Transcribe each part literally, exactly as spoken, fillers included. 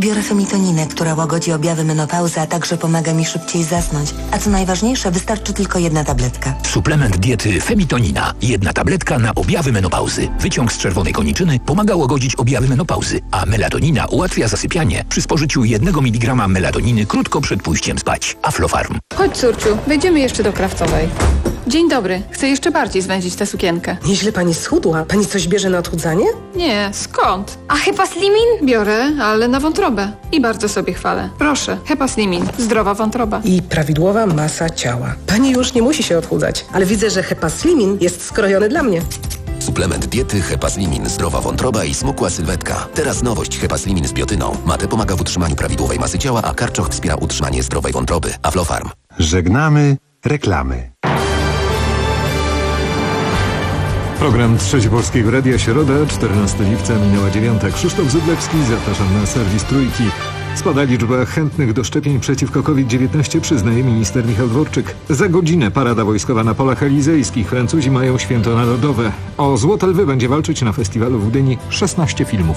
Biorę femitoninę, która łagodzi objawy menopauzy, a także pomaga mi szybciej zasnąć. A co najważniejsze, wystarczy tylko jedna tabletka. Suplement diety Femitonina. Jedna tabletka na objawy menopauzy. Wyciąg z czerwonej koniczyny pomaga łagodzić objawy menopauzy, a melatonina ułatwia zasypianie przy spożyciu jednego miligrama melatoniny krótko przed pójściem spać. Aflofarm. Chodź, córciu, wejdziemy jeszcze do Krawcowej. Dzień dobry. Chcę jeszcze bardziej zwędzić tę sukienkę. Nieźle pani schudła. Pani coś bierze na odchudzanie? Nie, skąd? A Hepaslimin? Biorę, ale na wątrobę. I bardzo sobie chwalę. Proszę, Hepaslimin. Zdrowa wątroba. I prawidłowa masa ciała. Pani już nie musi się odchudzać, ale widzę, że Hepaslimin jest skrojony dla mnie. Suplement diety Hepaslimin. Zdrowa wątroba i smukła sylwetka. Teraz nowość Hepaslimin z biotyną. Mate pomaga w utrzymaniu prawidłowej masy ciała, a karczoch wspiera utrzymanie zdrowej wątroby. Aflofarm. Żegnamy reklamy. Program Trzeci Polskiego Radia, środa, czternastego lipca, minęła dziewiąta. Krzysztof Zydlewski, zapraszam na serwis Trójki. Spada liczba chętnych do szczepień przeciwko COVID dziewiętnaście, przyznaje minister Michał Dworczyk. Za godzinę parada wojskowa na polach elizejskich. Francuzi mają święto narodowe. O Złote Lwy będzie walczyć na festiwalu w Gdyni szesnaście filmów.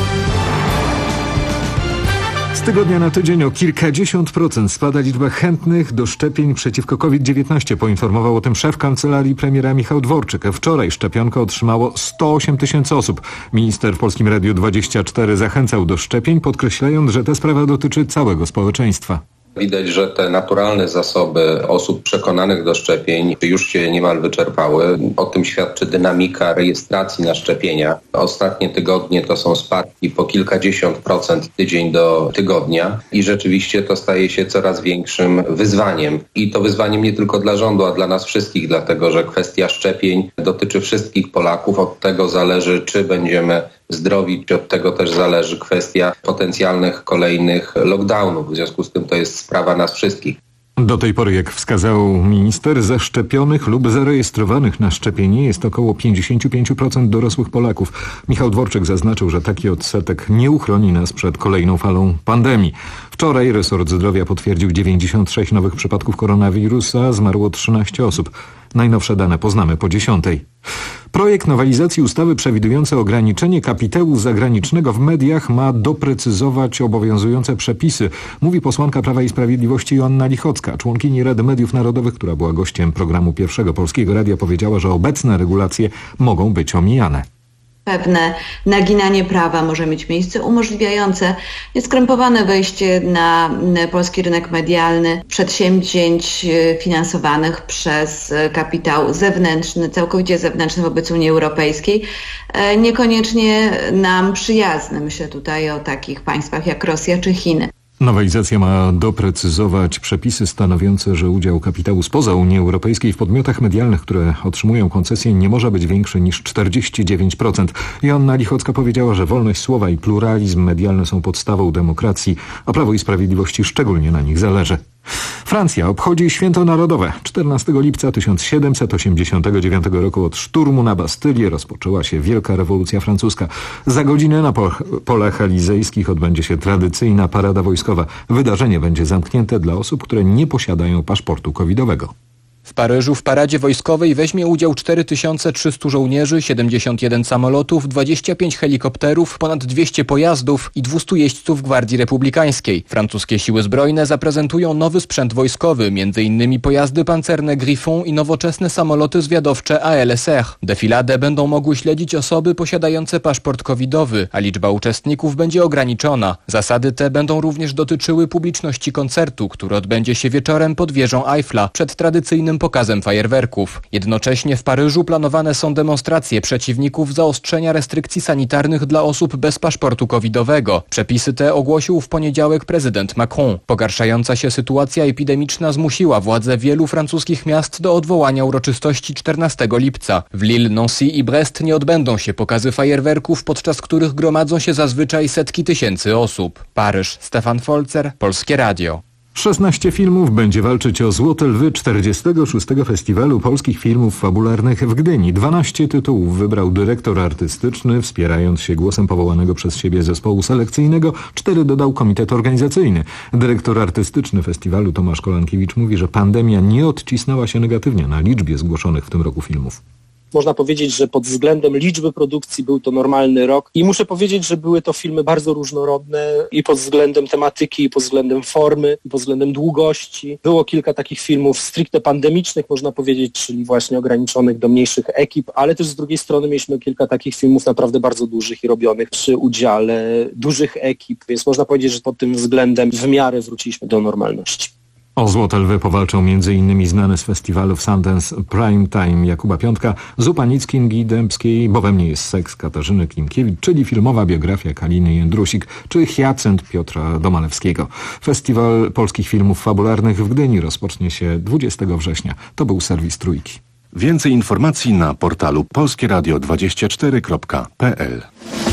Z tygodnia na tydzień o kilkadziesiąt procent spada liczba chętnych do szczepień przeciwko COVID dziewiętnaście. Poinformował o tym szef kancelarii premiera Michał Dworczyk. Wczoraj szczepionkę otrzymało sto osiem tysięcy osób. Minister w Polskim Radiu dwadzieścia cztery zachęcał do szczepień, podkreślając, że ta sprawa dotyczy całego społeczeństwa. Widać, że te naturalne zasoby osób przekonanych do szczepień już się niemal wyczerpały. O tym świadczy dynamika rejestracji na szczepienia. Ostatnie tygodnie to są spadki po kilkadziesiąt procent tydzień do tygodnia i rzeczywiście to staje się coraz większym wyzwaniem. I to wyzwaniem nie tylko dla rządu, a dla nas wszystkich, dlatego że kwestia szczepień dotyczy wszystkich Polaków. Od tego zależy, czy będziemy zdrowi, czy od tego też zależy kwestia potencjalnych kolejnych lockdownów. W związku z tym to jest sprawa nas wszystkich. Do tej pory, jak wskazał minister, zaszczepionych lub zarejestrowanych na szczepienie jest około pięćdziesiąt pięć procent dorosłych Polaków. Michał Dworczyk zaznaczył, że taki odsetek nie uchroni nas przed kolejną falą pandemii. Wczoraj resort zdrowia potwierdził dziewięćdziesiąt sześć nowych przypadków koronawirusa, zmarło trzynaście osób. Najnowsze dane poznamy po dziesiątej. Projekt nowelizacji ustawy przewidujący ograniczenie kapitału zagranicznego w mediach ma doprecyzować obowiązujące przepisy, mówi posłanka Prawa i Sprawiedliwości Joanna Lichocka. Członkini Rady Mediów Narodowych, która była gościem programu Pierwszego Polskiego Radia, powiedziała, że obecne regulacje mogą być omijane. Pewne naginanie prawa może mieć miejsce, umożliwiające nieskrępowane wejście na polski rynek medialny przedsięwzięć finansowanych przez kapitał zewnętrzny, całkowicie zewnętrzny wobec Unii Europejskiej, niekoniecznie nam przyjazny. Myślę tutaj o takich państwach jak Rosja czy Chiny. Nowelizacja ma doprecyzować przepisy stanowiące, że udział kapitału spoza Unii Europejskiej w podmiotach medialnych, które otrzymują koncesję, nie może być większy niż czterdzieści dziewięć procent. Joanna Lichocka powiedziała, że wolność słowa i pluralizm medialny są podstawą demokracji, a Prawo i Sprawiedliwości szczególnie na nich zależy. Francja obchodzi święto narodowe. czternastego lipca tysiąc siedemset osiemdziesiątego dziewiątego roku od szturmu na Bastylię rozpoczęła się Wielka Rewolucja Francuska. Za godzinę na polach elizejskich odbędzie się tradycyjna parada wojskowa. Wydarzenie będzie zamknięte dla osób, które nie posiadają paszportu covidowego. W Paryżu w paradzie wojskowej weźmie udział cztery tysiące trzysta żołnierzy, siedemdziesiąt jeden samolotów, dwadzieścia pięć helikopterów, ponad dwieście pojazdów i dwieście jeźdźców Gwardii Republikańskiej. Francuskie siły zbrojne zaprezentują nowy sprzęt wojskowy, między innymi pojazdy pancerne Griffon i nowoczesne samoloty zwiadowcze A L S R. Defiladę będą mogły śledzić osoby posiadające paszport covidowy, a liczba uczestników będzie ograniczona. Zasady te będą również dotyczyły publiczności koncertu, który odbędzie się wieczorem pod wieżą Eiffla przed tradycyjnym pokazem fajerwerków. Jednocześnie w Paryżu planowane są demonstracje przeciwników zaostrzenia restrykcji sanitarnych dla osób bez paszportu covidowego. Przepisy te ogłosił w poniedziałek prezydent Macron. Pogarszająca się sytuacja epidemiczna zmusiła władze wielu francuskich miast do odwołania uroczystości czternastego lipca. W Lille, Nancy i Brest nie odbędą się pokazy fajerwerków, podczas których gromadzą się zazwyczaj setki tysięcy osób. Paryż, Stefan Folzer, Polskie Radio. szesnaście filmów będzie walczyć o Złote Lwy czterdziestego szóstego Festiwalu Polskich Filmów Fabularnych w Gdyni. dwanaście tytułów wybrał dyrektor artystyczny, wspierając się głosem powołanego przez siebie zespołu selekcyjnego. Cztery dodał komitet organizacyjny. Dyrektor artystyczny festiwalu Tomasz Kolankiewicz mówi, że pandemia nie odcisnęła się negatywnie na liczbie zgłoszonych w tym roku filmów. Można powiedzieć, że pod względem liczby produkcji był to normalny rok i muszę powiedzieć, że były to filmy bardzo różnorodne i pod względem tematyki, i pod względem formy, i pod względem długości. Było kilka takich filmów stricte pandemicznych, można powiedzieć, czyli właśnie ograniczonych do mniejszych ekip, ale też z drugiej strony mieliśmy kilka takich filmów naprawdę bardzo dużych i robionych przy udziale dużych ekip, więc można powiedzieć, że pod tym względem w miarę wróciliśmy do normalności. O Złote Lwy powalczą m.in. znany z festiwalów Sundance Prime Time Jakuba Piątka, Zupa nic Kingi Dębskiej, Bo we mnie jest seks Katarzyny Klimkiewicz, czyli filmowa biografia Kaliny Jędrusik, czy Hyacynt Piotra Domalewskiego. Festiwal polskich filmów fabularnych w Gdyni rozpocznie się dwudziestego września. To był serwis Trójki. Więcej informacji na portalu polskie radio dwadzieścia cztery kropka p l.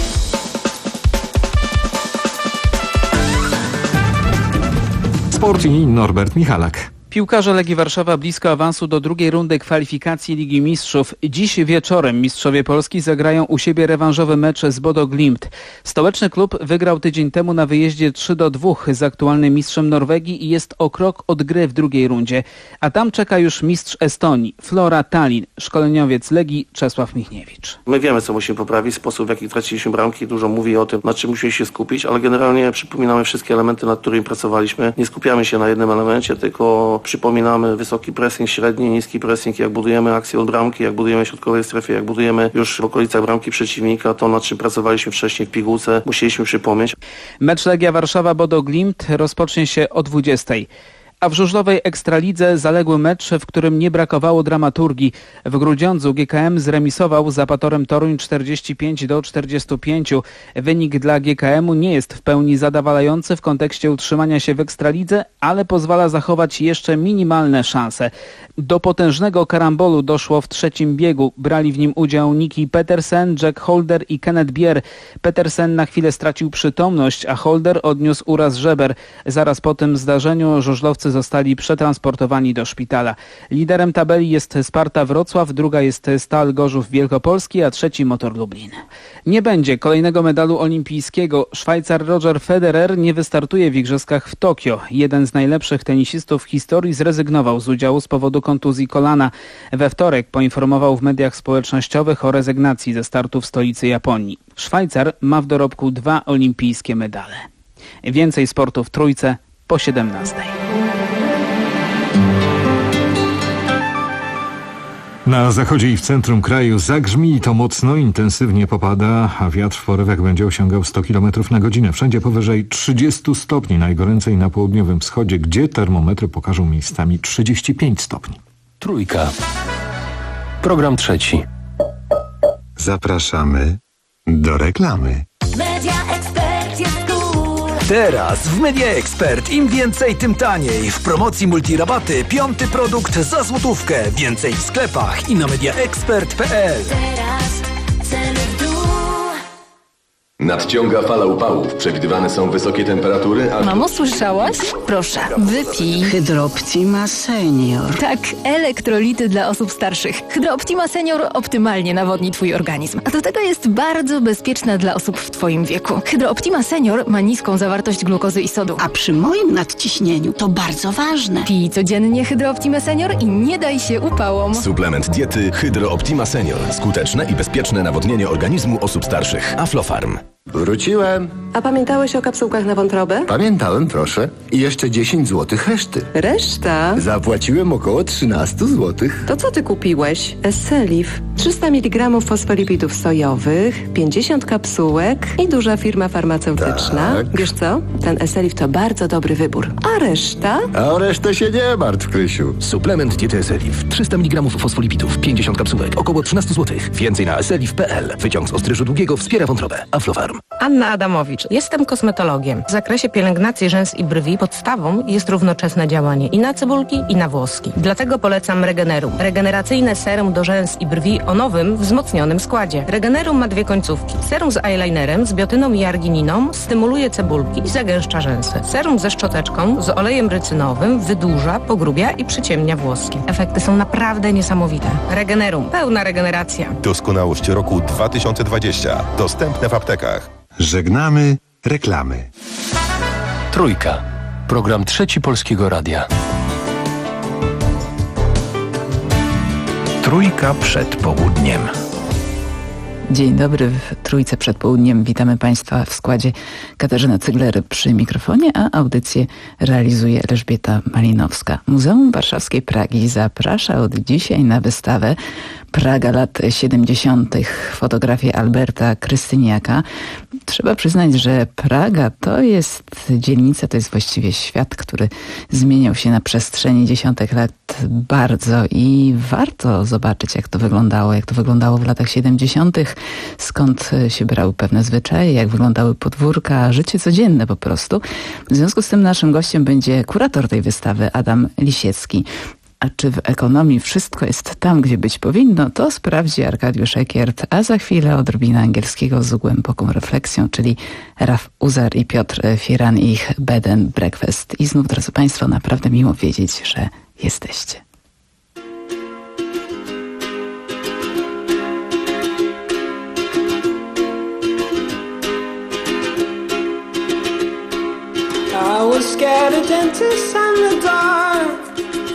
Sport i Norbert Michalak. Piłkarze Legii Warszawa blisko awansu do drugiej rundy kwalifikacji Ligi Mistrzów. Dziś wieczorem mistrzowie Polski zagrają u siebie rewanżowy mecz z Bodo Glimt. Stołeczny klub wygrał tydzień temu na wyjeździe trzy do dwóch z aktualnym mistrzem Norwegii i jest o krok od gry w drugiej rundzie. A tam czeka już mistrz Estonii, Flora Tallinn, szkoleniowiec Legii Czesław Michniewicz. My wiemy, co musimy poprawić, sposób, w jaki traciliśmy bramki, dużo mówi o tym, na czym musimy się skupić, ale generalnie przypominamy wszystkie elementy, nad którymi pracowaliśmy. Nie skupiamy się na jednym elemencie, tylko przypominamy wysoki pressing, średni, niski pressing, jak budujemy akcję od bramki, jak budujemy w środkowej strefie, jak budujemy już w okolicach bramki przeciwnika, to nad czym pracowaliśmy wcześniej w pigułce, musieliśmy przypomnieć. Mecz Legia Warszawa-Bodo Glimt rozpocznie się o dwudziestej. A w żużlowej Ekstralidze zaległy mecz, w którym nie brakowało dramaturgii. W Grudziądzu G K M zremisował z Apatorem Toruń czterdzieści pięć do czterdziestu pięciu. Wynik dla G K M u nie jest w pełni zadowalający w kontekście utrzymania się w Ekstralidze, ale pozwala zachować jeszcze minimalne szanse. Do potężnego karambolu doszło w trzecim biegu. Brali w nim udział Niki Petersen, Jack Holder i Kenneth Bier. Petersen na chwilę stracił przytomność, a Holder odniósł uraz żeber. Zaraz po tym zdarzeniu żużlowcy zostali przetransportowani do szpitala. Liderem tabeli jest Sparta Wrocław, druga jest Stal Gorzów Wielkopolski, a trzeci Motor Lublin. Nie będzie kolejnego medalu olimpijskiego. Szwajcar Roger Federer nie wystartuje w igrzyskach w Tokio. Jeden z najlepszych tenisistów w historii zrezygnował z udziału z powodu kontuzji kolana. We wtorek poinformował w mediach społecznościowych o rezygnacji ze startu w stolicy Japonii. Szwajcar ma w dorobku dwa olimpijskie medale. Więcej sportu w Trójce po siedemnastej. Na zachodzie i w centrum kraju zagrzmi i to mocno, intensywnie popada, a wiatr w porywach będzie osiągał sto kilometrów na godzinę. Wszędzie powyżej trzydziestu stopni, najgoręcej na południowym wschodzie, gdzie termometry pokażą miejscami trzydzieści pięć stopni. Trójka. Program trzeci. Zapraszamy do reklamy. Media Expert jest cool. Teraz w Media Expert im więcej, tym taniej. W promocji multirabaty piąty produkt za złotówkę. Więcej w sklepach i na mediaexpert kropka p l. Teraz ceny w dół. Nadciąga fala upałów. Przewidywane są wysokie temperatury, a... Mamo, słyszałaś? Proszę, wypij. Hydrooptima Senior. Tak, elektrolity dla osób starszych. Hydrooptima Senior optymalnie nawodni Twój organizm. A do tego jest bardzo bezpieczna dla osób w Twoim wieku. Hydrooptima Senior ma niską zawartość glukozy i sodu. A przy moim nadciśnieniu to bardzo ważne. Pij codziennie Hydrooptima Senior i nie daj się upałom. Suplement diety Hydrooptima Senior. Skuteczne i bezpieczne nawodnienie organizmu osób starszych. Aflofarm. Wróciłem. A pamiętałeś o kapsułkach na wątrobę? Pamiętałem, proszę. I jeszcze dziesięć złotych reszty. Reszta? Zapłaciłem około trzynaście złotych. To co ty kupiłeś? Esselif. trzysta miligramów fosfolipidów sojowych, pięćdziesiąt kapsułek i duża firma farmaceutyczna. Tak. Wiesz co? Ten Esselif to bardzo dobry wybór. A reszta? A o resztę się nie martw, Krysiu. Suplement diety Esselif. trzysta miligramów fosfolipidów, pięćdziesiąt kapsułek, około trzynaście złotych. Więcej na esselif kropka p l. Wyciąg z ostryżu długiego wspiera wątrobę. Aflofarm. Anna Adamowicz. Jestem kosmetologiem. W zakresie pielęgnacji rzęs i brwi podstawą jest równoczesne działanie i na cebulki, i na włoski. Dlatego polecam Regenerum. Regeneracyjne serum do rzęs i brwi o nowym, wzmocnionym składzie. Regenerum ma dwie końcówki. Serum z eyelinerem, z biotyną i argininą stymuluje cebulki i zagęszcza rzęsy. Serum ze szczoteczką, z olejem rycynowym wydłuża, pogrubia i przyciemnia włoski. Efekty są naprawdę niesamowite. Regenerum. Pełna regeneracja. Doskonałość roku dwa tysiące dwadzieścia. Dostępne w aptekach. Żegnamy reklamy. Trójka. Program trzeci Polskiego Radia. Trójka przed południem. Dzień dobry, w Trójce przed południem. Witamy Państwa w składzie Katarzyna Cygler przy mikrofonie, a audycję realizuje Elżbieta Malinowska. Muzeum Warszawskiej Pragi zaprasza od dzisiaj na wystawę Praga lat siedemdziesiątych. Fotografie Alberta Krystyniaka. Trzeba przyznać, że Praga to jest dzielnica, to jest właściwie świat, który zmieniał się na przestrzeni dziesiątek lat bardzo i warto zobaczyć, jak to wyglądało, jak to wyglądało w latach siedemdziesiątych, skąd się brały pewne zwyczaje, jak wyglądały podwórka, życie codzienne po prostu. W związku z tym naszym gościem będzie kurator tej wystawy, Adam Lisiecki. A czy w ekonomii wszystko jest tam, gdzie być powinno, to sprawdzi Arkadiusz Ekiert, a za chwilę odrobina angielskiego z głęboką refleksją, czyli Raf Uzar i Piotr Firan i ich Bed and Breakfast. I znów, drodzy Państwo, naprawdę miło wiedzieć, że jesteście. I was scared of dentists and the dark.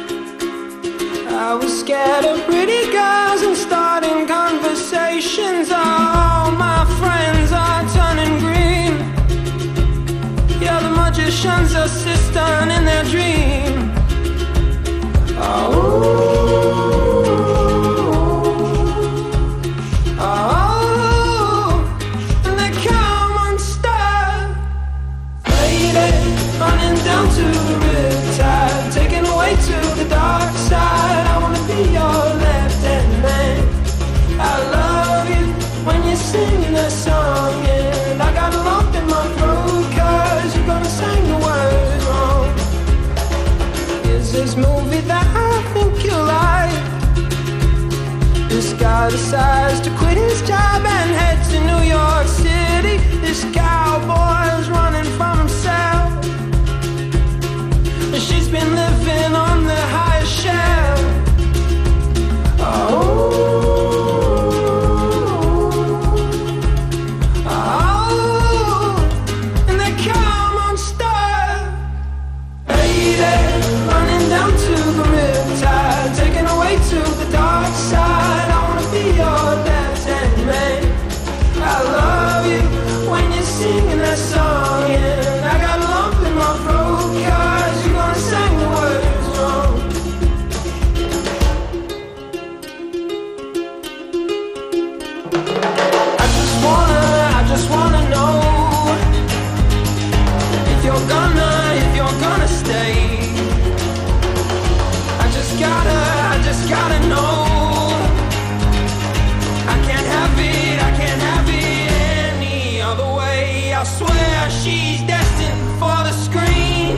I was scared of pretty girls and starting conversations. All my friends are turning green. Yeah, the magician's assistant in their dream. Oh, oh, and they come unstuck. Lady, running down to the riptide, taken away to the dark side. I wanna be your left-hand man. I love you when you're singing that song, and I got a lump in my throat 'cause you're gonna sing the words wrong. Is this movie that I think you like? This guy decides to quit his job and head to New York City. This cowboy's running from himself. She's been living on the highest shelf. Oh, oh, and they come unstuck. Lady, running down to the riptide, taken away to the dark side. I wanna be your left-hand man. I love you when you're singing that song, and I got a lump in my throat 'cause you're gonna sing the words wrong. I just wanna, I just wanna know if you're gonna, if you're gonna stay. I just gotta, I just gotta know. I can't have it, I can't have it any other way. I swear she's destined for the screen.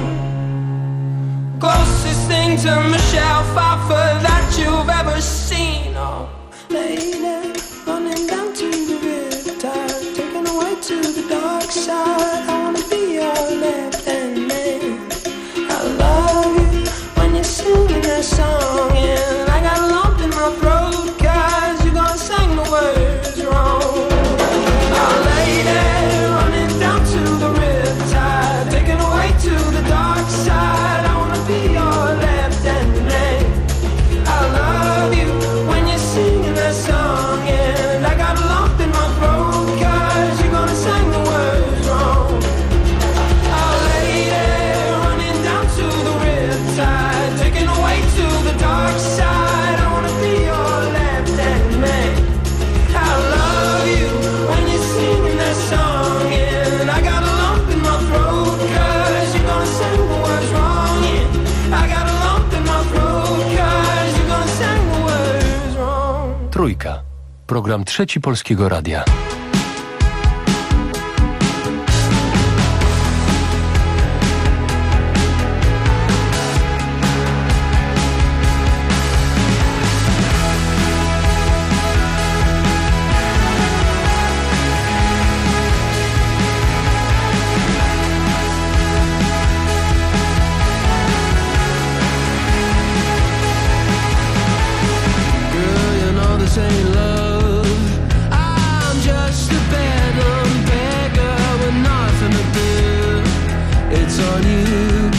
Closest thing to Michelle Pfeiffer that you've ever seen. Oh, lady, running down to the riptide, taken away to the dark side. I wanna be your left-hand man. I love you when you're singing that song, and I got a lump in my throat 'cause you're gonna sing the words wrong. Oh, lady, running down to the riptide, taken away to the dark side. I wanna be your left-hand man. I love you when you're singing that song, and I got a lump in my throat 'cause you're gonna sing the words wrong. Oh, lady, running down to the riptide, taken away to the dark side. I wanna be your left-hand man. I love you when you're singing that song, and I got a lump in my throat 'cause you're gonna sing the words wrong. Yeah, I got a lump in my throat 'cause you're gonna sing the words wrong. Trójka. Program Trzeci Polskiego Radia.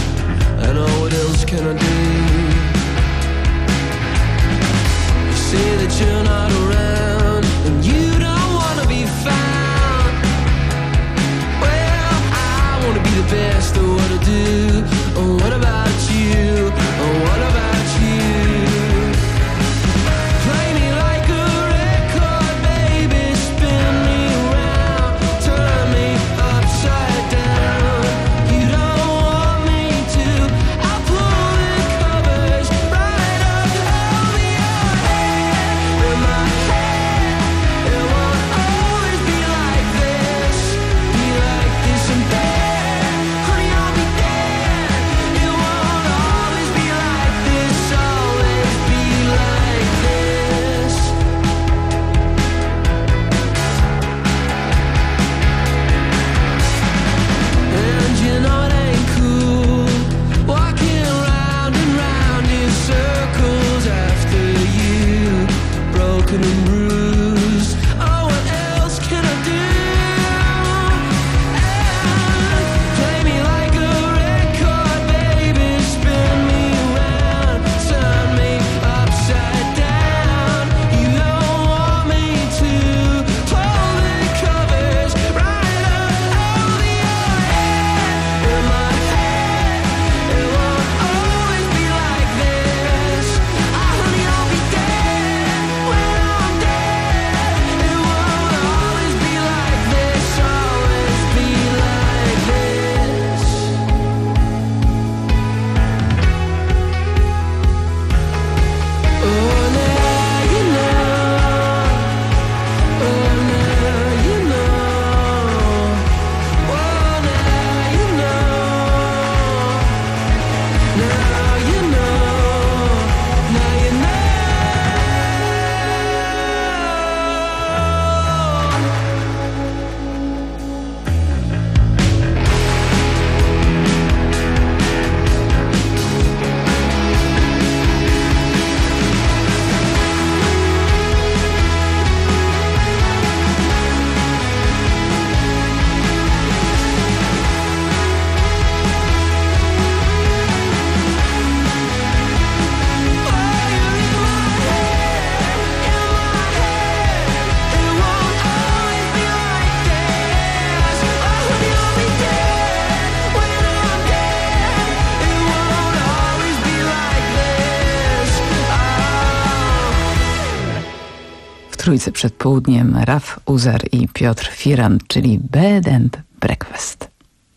See So what to do? Oh, what about you? Oh, what about you? Play me like a record, baby. Spin me around, turn me upside down. You don't want me to. I'll pull the covers right up over your head. In my head, it won't always be like this. Be like this and there. Honey, I'll be there. It won't always be like this. Always be like this. And you know it ain't cool walking round and round in circles after you, broken and bruised. Oh, what else can I do? And play me like a record, baby. Spin me around, turn me upside down. You don't want me to. Pull the covers right up over your head. In my head, it won't always be like this. Ah, honey, I'll be dead when I'm dead. It won't always be like this. Always be like this. Oh, now you know. Oh, now you know. Oh, now you know. Now you know. Now you know. W trójce przed południem Raf Uzar i Piotr Firan, czyli Bed and Breakfast.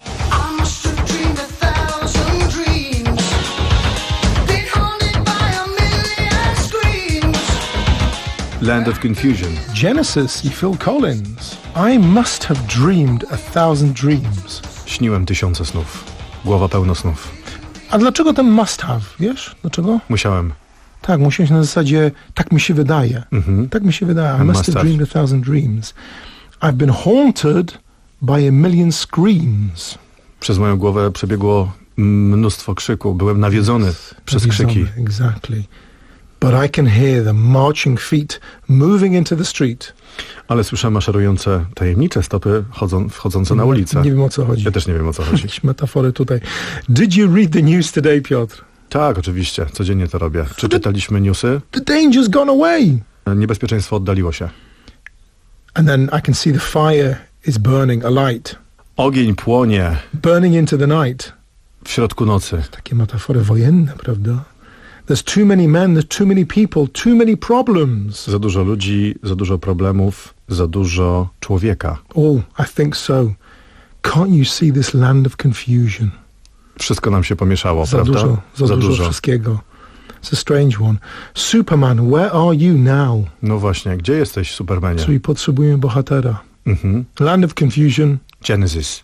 Land of Confusion. Genesis i Phil Collins. I must have dreamed a thousand dreams. Śniłem tysiące snów. Głowa pełno snów. A dlaczego ten must have, wiesz? Dlaczego? Musiałem. Tak, musiałeś na zasadzie, tak mi się wydaje. Mhm. Tak mi się wydaje. I I must must have have. dreamed a thousand dreams. I've been haunted by a million screams. Przez moją głowę przebiegło mnóstwo krzyku. Byłem nawiedzony przez krzyki. Exactly. But I can hear the marching feet moving into the street. Ale słyszę maszerujące, tajemnicze stopy chodzą, wchodzące na ulicę. Nie wiem, o co chodzi. Ja też nie wiem, o co chodzi. Jakieś metafory tutaj. Did you read the news today, Piotr? Tak, oczywiście. Codziennie to robię. Czy czytaliśmy newsy? The danger's gone away. Niebezpieczeństwo oddaliło się. And then I can see the fire is burning, a light. Ogień płonie. Burning into the night. W środku nocy. Takie metafory wojenne, prawda? There's too many men, there's too many people, too many problems. Za dużo ludzi, za dużo problemów, za dużo człowieka. Oh, I think so. Can't you see this land of confusion? Wszystko nam się pomieszało, Za prawda? dużo, za, za dużo, dużo wszystkiego. It's a strange one. Superman, where are you now? No właśnie, gdzie jesteś, Supermanie? Czyli potrzebujemy bohatera. Mhm. Land of Confusion. Genesis.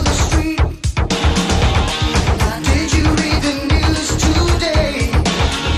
Did you read the news today?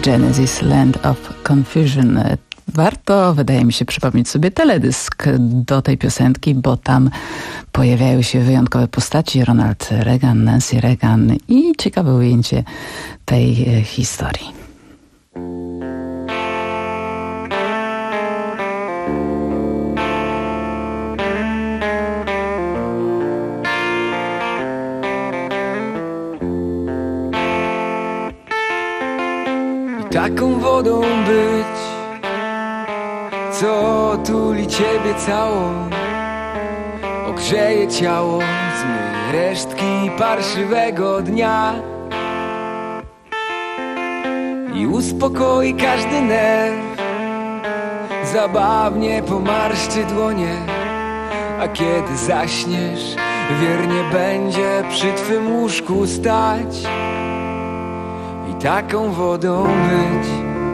Genesis, Land of Confusion. Warto, wydaje mi się, przypomnieć sobie teledysk do tej piosenki, bo tam pojawiają się wyjątkowe postaci. Ronald Reagan, Nancy Reagan i ciekawe ujęcie tej historii. I taką wodą być, co otuli ciebie całą, ogrzeje ciało, zmyje resztki parszywego dnia i uspokoi każdy nerw, zabawnie pomarszczy dłonie, a kiedy zaśniesz, wiernie będzie przy twym łóżku stać. I taką wodą być,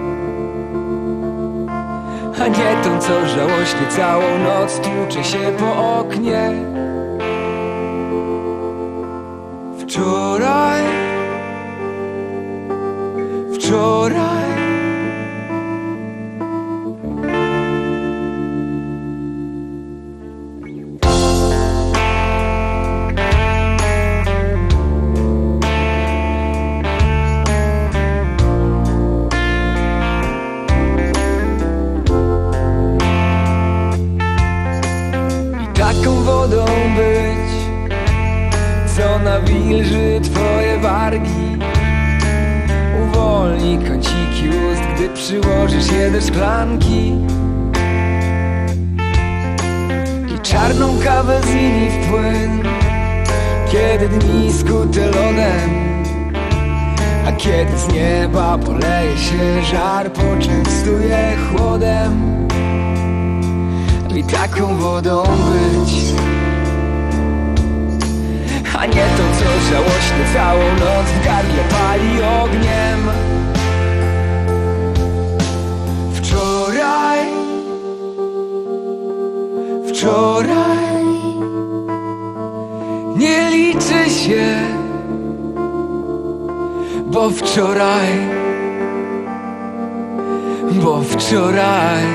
a nie tą, co żałośnie całą noc tłucze się po oknie. Wczoraj, wczoraj wodą być, co nawilży twoje wargi, uwolni kąciki ust, gdy przyłożysz je do szklanki i czarną kawę zmieni w płyn, kiedy dni skute lodem, a kiedy z nieba poleje się żar, poczęstuje chłodem. I taką wodą być, a nie tą, co żałośnie całą noc w gardle pali ogniem. Wczoraj, wczoraj nie liczy się, bo wczoraj, bo wczoraj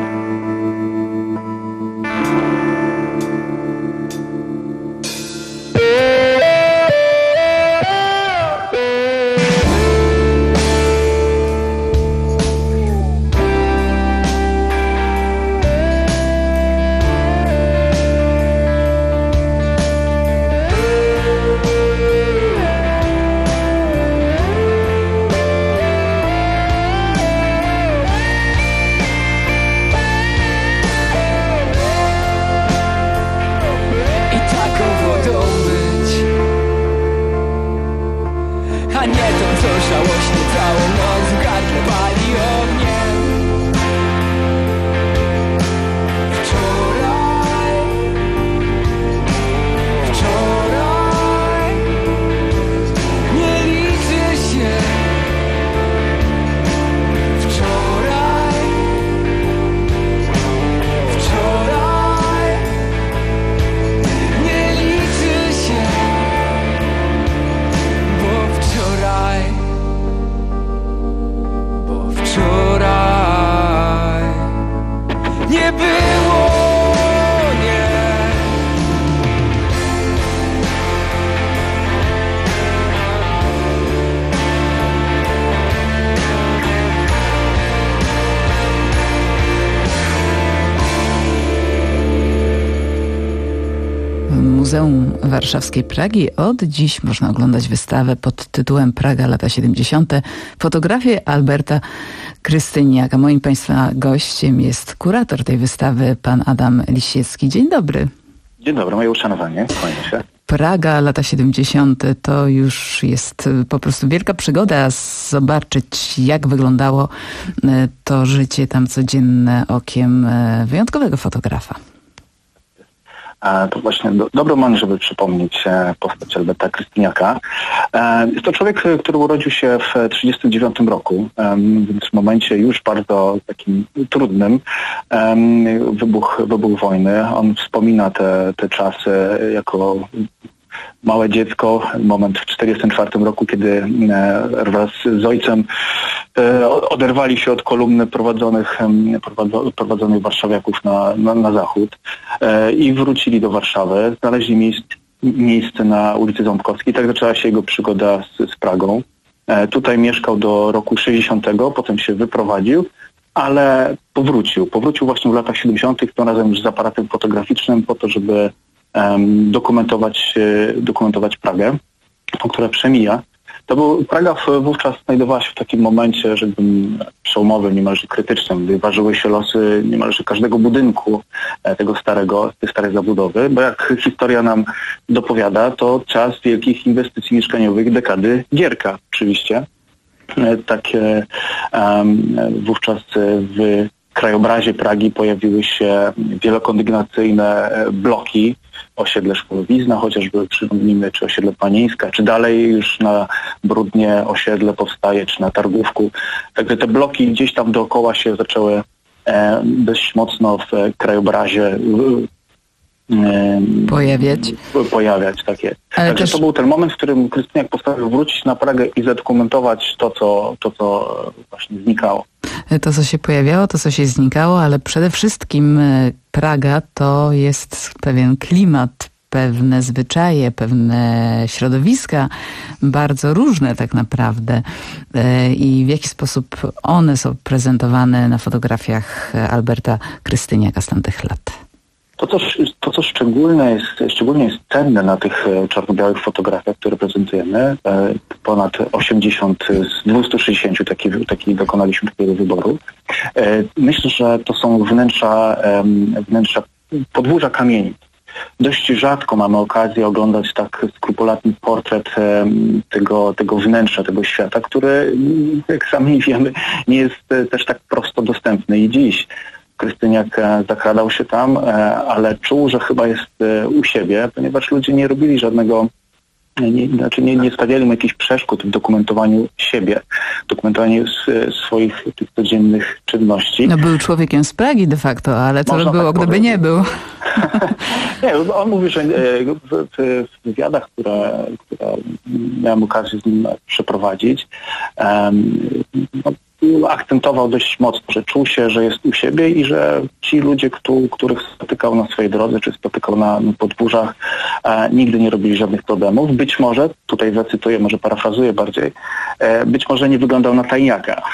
Muzeum Warszawskiej Pragi od dziś można oglądać wystawę pod tytułem Praga lata siedemdziesiąte. Fotografie Alberta Krystyniaka. Moim Państwa gościem jest kurator tej wystawy, pan Adam Lisiecki. Dzień dobry. Dzień dobry, moje uszanowanie. Kłaniam się. Praga lata siedemdziesiąte to już jest po prostu wielka przygoda zobaczyć, jak wyglądało to życie tam codzienne okiem wyjątkowego fotografa. To właśnie do, dobry moment, żeby przypomnieć postać Alberta Krystyniaka. Jest to człowiek, który urodził się w tysiąc dziewięćset trzydziestym dziewiątym roku, więc w momencie już bardzo takim trudnym. Wybuch, wybuch wojny. On wspomina te, te czasy jako małe dziecko, moment w czterdziestym czwartym roku, kiedy wraz z ojcem oderwali się od kolumny prowadzonych, prowadzonych warszawiaków na, na, na zachód i wrócili do Warszawy. Znaleźli miejsce, miejsce na ulicy Ząbkowskiej. Tak zaczęła się jego przygoda z, z Pragą. Tutaj mieszkał do roku sześćdziesiątego, potem się wyprowadził, ale powrócił. Powrócił właśnie w latach siedemdziesiątych, tym razem już z aparatem fotograficznym po to, żeby um, dokumentować, dokumentować Pragę, która przemija. To był, Praga wówczas znajdowała się w takim momencie, żeby przełomowym, niemalże krytycznym, gdy ważyły się losy niemalże każdego budynku tego starego, tej starej zabudowy, bo jak historia nam dopowiada, to czas wielkich inwestycji mieszkaniowych dekady Gierka oczywiście. Takie um, wówczas w krajobrazie Pragi pojawiły się wielokondygnacyjne bloki, osiedle Szkolowizna, chociażby przypomnijmy, czy osiedle Panieńska, czy dalej już na Brudnie osiedle powstaje, czy na Targówku. Także te bloki gdzieś tam dookoła się zaczęły e, dość mocno w krajobrazie e, pojawiać. Pojawiać, takie. Ale Także też... to był ten moment, w którym Krystyniak postanowił wrócić na Pragę i zadokumentować to, co, to, co właśnie znikało. To, co się pojawiało, to, co się znikało, ale przede wszystkim Praga to jest pewien klimat, pewne zwyczaje, pewne środowiska, bardzo różne tak naprawdę. I w jaki sposób one są prezentowane na fotografiach Alberta Krystyniaka z tamtych lat? To, co, to, co szczególne jest, szczególnie jest cenne na tych czarno-białych fotografiach, które prezentujemy, ponad osiemdziesiąt z dwustu sześćdziesięciu takich taki dokonaliśmy takiego wyboru. Myślę, że to są wnętrza, wnętrza podwórza kamienic. Dość rzadko mamy okazję oglądać tak skrupulatny portret tego, tego wnętrza, tego świata, który, jak sami wiemy, nie jest też tak prosto dostępny i dziś. Krystyniak zakradał się tam, ale czuł, że chyba jest u siebie, ponieważ ludzie nie robili żadnego, nie, znaczy nie, nie stawiali mu jakichś przeszkód w dokumentowaniu siebie, dokumentowaniu swoich tych codziennych czynności. No był człowiekiem z Pragi de facto, ale co by było, tak gdyby powiedzieć. Nie był? Nie, on mówi, że w, w wywiadach, które, które miałem okazję z nim przeprowadzić, um, no, akcentował dość mocno, że czuł się, że jest u siebie i że ci ludzie, których spotykał na swojej drodze, czy spotykał na, na podwórzach, e, nigdy nie robili żadnych problemów. Być może, tutaj zacytuję, może parafrazuję bardziej, e, być może nie wyglądał na tajniaka.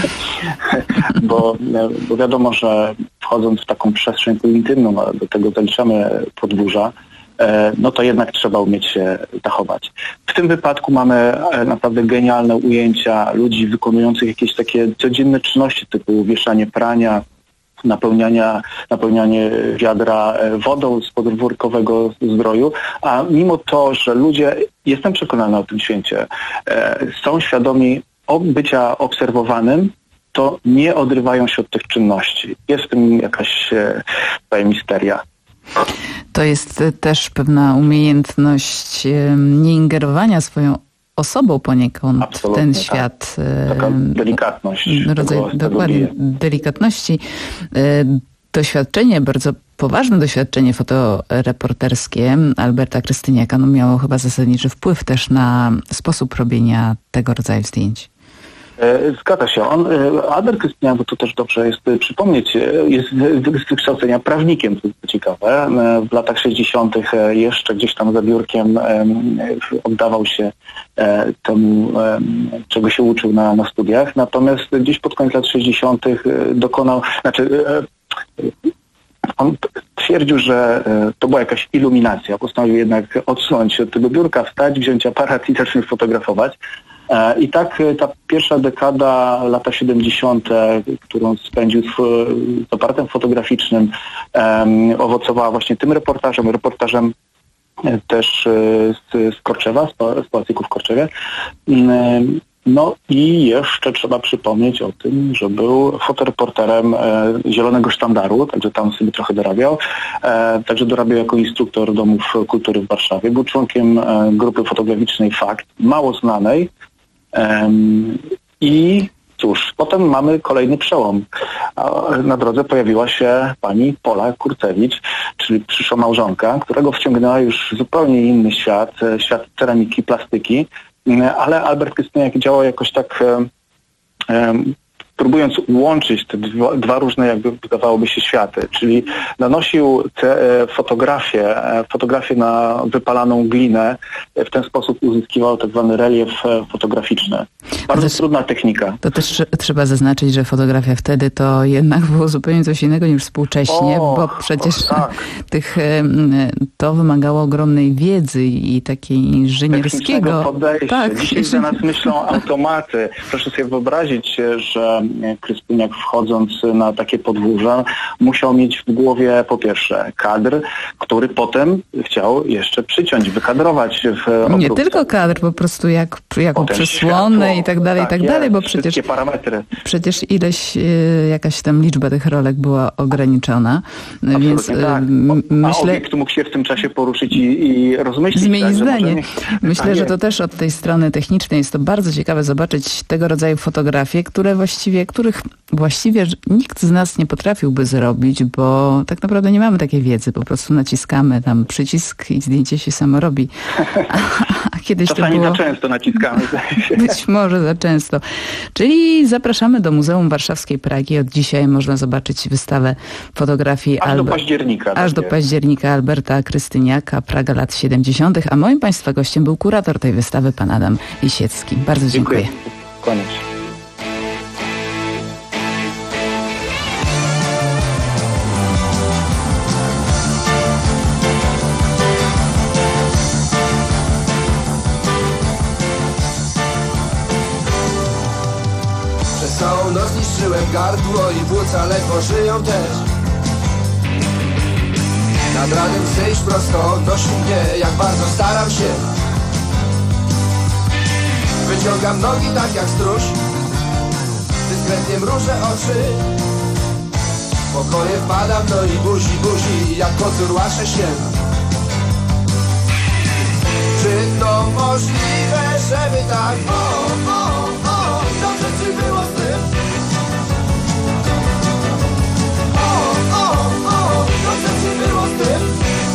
bo, e, bo wiadomo, że wchodząc w taką przestrzeń intymną, a do tego zaliczamy podwórza, no to jednak trzeba umieć się zachować. W tym wypadku mamy naprawdę genialne ujęcia ludzi wykonujących jakieś takie codzienne czynności typu wieszanie prania, napełniania, napełnianie wiadra wodą z podwórkowego zdroju, a mimo to, że ludzie, jestem przekonany o tym święcie, są świadomi bycia obserwowanym, to nie odrywają się od tych czynności. Jest w tym jakaś tutaj misteria. To jest też pewna umiejętność nie ingerowania swoją osobą poniekąd Absolutnie, w ten tak. świat. Taka delikatność. Rodzaj, tego, dokładnie, tego delikatności. Doświadczenie, bardzo poważne doświadczenie fotoreporterskie Alberta Krystyniaka no miało chyba zasadniczy wpływ też na sposób robienia tego rodzaju zdjęć. Zgadza się. On, Albert Krystyniak, bo to też dobrze jest przypomnieć, jest z wykształcenia prawnikiem, to jest ciekawe. W latach sześćdziesiątych jeszcze gdzieś tam za biurkiem oddawał się temu, czego się uczył na, na studiach. Natomiast gdzieś pod koniec lat sześćdziesiątych dokonał, znaczy on twierdził, że to była jakaś iluminacja. Postanowił jednak odsunąć się od tego biurka, wstać, wziąć aparat i zacząć fotografować. I tak ta pierwsza dekada, lata siedemdziesiąte, którą spędził z aparatem fotograficznym, um, owocowała właśnie tym reportażem, reportażem też z, z Korczewa, z Pałacyku w Korczewie. No i jeszcze trzeba przypomnieć o tym, że był fotoreporterem e, Zielonego Sztandaru, także tam sobie trochę dorabiał. E, także dorabiał jako instruktor Domów Kultury w Warszawie. Był członkiem e, grupy fotograficznej Fakt, mało znanej. E, I cóż, potem mamy kolejny przełom. Na drodze pojawiła się pani Pola Kurcewicz, czyli przyszła małżonka, którego wciągnęła już w zupełnie inny świat, świat ceramiki, plastyki, ale Albert Krystyniak działał jakoś tak um, próbując łączyć te dwa, dwa różne, jakby wydawałoby się, światy, czyli nanosił te, e, fotografię, e, fotografię na wypalaną glinę, e, w ten sposób uzyskiwał tak zwany relief e, fotograficzny. Bardzo też, trudna technika. To też trzeba zaznaczyć, że fotografia wtedy to jednak było zupełnie coś innego niż współcześnie, o, bo przecież o, tak. tych, to wymagało ogromnej wiedzy i takiej inżynierskiego podejścia. Tak. Dzisiaj za nas myślą automaty. Proszę sobie wyobrazić, że Krystyniak, wchodząc na takie podwórze, musiał mieć w głowie po pierwsze kadr, który potem chciał jeszcze przyciąć, wykadrować w obróbce. Nie tylko kadr, po prostu jak, jako przysłonę i tak dalej, tak, i tak dalej, bo przecież parametry. Przecież ileś, jakaś tam liczba tych rolek była ograniczona, absolutnie, więc tak. myślę... A obiekt mógł się w tym czasie poruszyć i, i rozmyślić. Zmienić tak, zdanie. Nie... Myślę, tak że to też od tej strony technicznej jest to bardzo ciekawe zobaczyć tego rodzaju fotografie, które właściwie, których właściwie nikt z nas nie potrafiłby zrobić, bo tak naprawdę nie mamy takiej wiedzy. Po prostu naciskamy tam przycisk i zdjęcie się samo robi. A, a kiedyś Czasami to było... za często naciskamy. Być może za często. Czyli zapraszamy do Muzeum Warszawskiej Pragi. Od dzisiaj można zobaczyć wystawę fotografii aż Albe... do października. Aż tak do października Alberta Krystyniaka, Praga lat siedemdziesiątych. A moim Państwa gościem był kurator tej wystawy, pan Adam Lisiecki. Bardzo dziękuję. Dziękuję. Koniec. Całą noc niszczyłem gardło i płuca ledwo żyją też. Nad ranem chcę iść prosto, nosi mnie, jak bardzo staram się. Wyciągam nogi tak jak stróż, dyskretnie mrużę oczy. W pokoje wpadam, no i buzi, buzi, jak kocur łaszę się. Czy to możliwe, żeby tak o, o, o, dobrze ci było z tym? O, o, o, dobrze ci było z tym?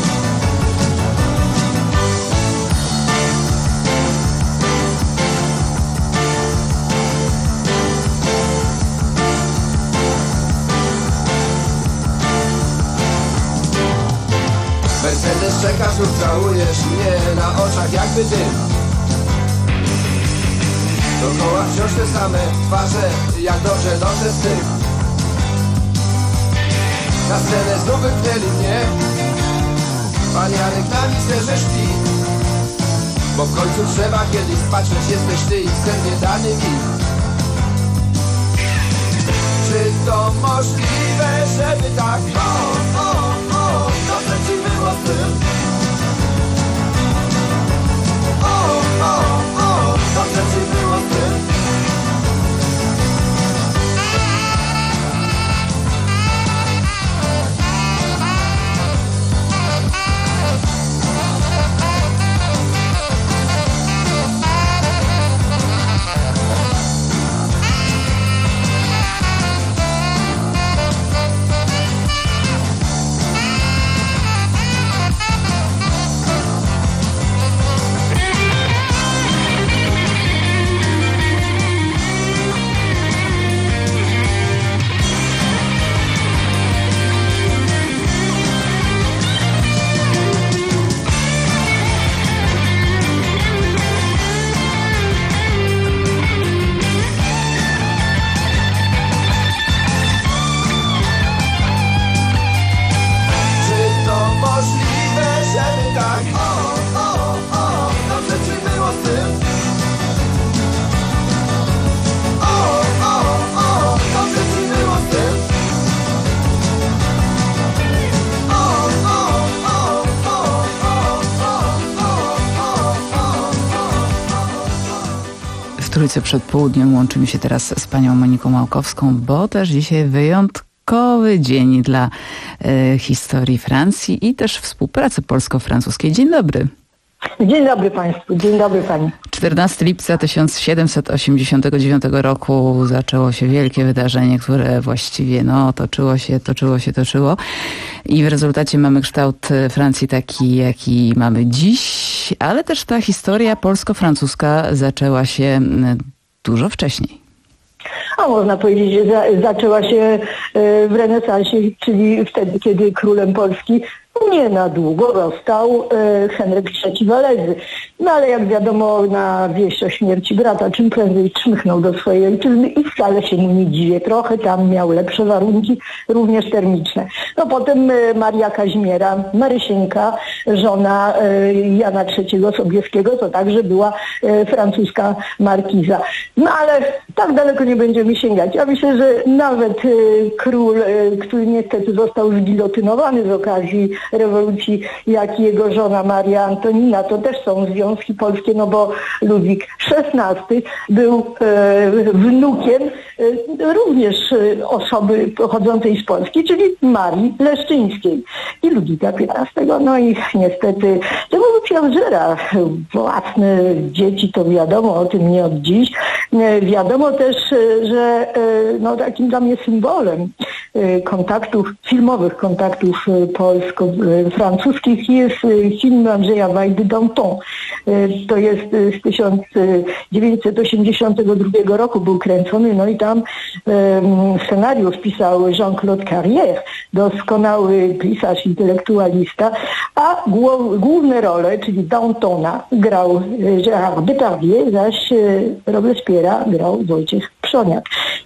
Mercedes czeka, znów całujesz mnie na oczach jakby dym. Dookoła wciąż te same twarze, jak dobrze noszę z tym. Na scenę znów wypchnęli mnie, pan Janek na misę, że śpi. Bo w końcu trzeba kiedyś spatrzeć, jesteś ty i sen nie dany mi. Czy to możliwe, żeby tak o, o, o, dobrze ci było z tym? O, o, o, dobrze ci było z tym? Trójce przed południem łączymy się teraz z panią Moniką Małkowską, bo też dzisiaj wyjątkowy dzień dla e, historii Francji i też współpracy polsko-francuskiej. Dzień dobry. Dzień dobry Państwu, dzień dobry Pani. czternastego lipca tysiąc siedemset osiemdziesiątego dziewiątego roku zaczęło się wielkie wydarzenie, które właściwie no, toczyło się, toczyło się, toczyło. I w rezultacie mamy kształt Francji taki, jaki mamy dziś, ale też ta historia polsko-francuska zaczęła się dużo wcześniej. A można powiedzieć, że za, zaczęła się w renesansie, czyli wtedy, kiedy królem Polski nie na długo został e, Henryk trzeci Walezy. No ale jak wiadomo, na wieść o śmierci brata czym prędzej czmychnął do swojej ojczyzny i wcale się mu nie dziwię. Trochę tam miał lepsze warunki, również termiczne. No potem e, Maria Kazimiera, Marysieńka, żona e, Jana trzeciego Sobieskiego, to także była e, francuska markiza. No ale tak daleko nie będziemy sięgać. Ja myślę, że nawet e, król, e, który niestety został zgilotynowany z okazji rewolucji, jak i jego żona Maria Antonina, to też są związki polskie, no bo Ludwik szesnasty był e, wnukiem e, również e, osoby pochodzącej z Polski, czyli Marii Leszczyńskiej i Ludwika piętnastego. No i niestety rewolucja zżera własne dzieci, to wiadomo o tym nie od dziś. E, wiadomo też, e, że e, no, takim dla mnie symbolem e, kontaktów, filmowych kontaktów e, polsko francuskich jest film Andrzeja Wajdy Danton. To jest z tysiąc dziewięćset osiemdziesiątego drugiego roku był kręcony, no i tam scenariusz pisał Jean-Claude Carrière, doskonały pisarz, intelektualista, a główne role, czyli Dantona grał Gérard Depardieu, zaś Robespierre'a grał Wojciech Przoniak.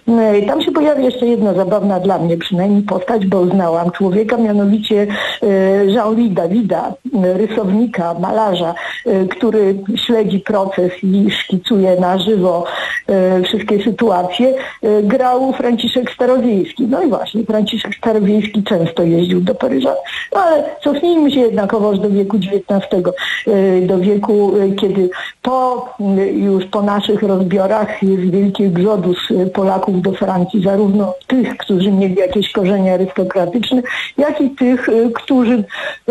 Tam się pojawia jeszcze jedna zabawna dla mnie przynajmniej postać, bo znałam człowieka, mianowicie Jean-Louis Davida, rysownika, malarza, który śledzi proces i szkicuje na żywo wszystkie sytuacje, grał Franciszek Starowiejski. No i właśnie, Franciszek Starowiejski często jeździł do Paryża. No ale cofnijmy się jednakowoż do wieku dziewiętnastego, do wieku, kiedy po już po naszych rozbiorach jest wielki egzodus Polaków do Francji, zarówno tych, którzy mieli jakieś korzenie arystokratyczne, jak i tych, którzy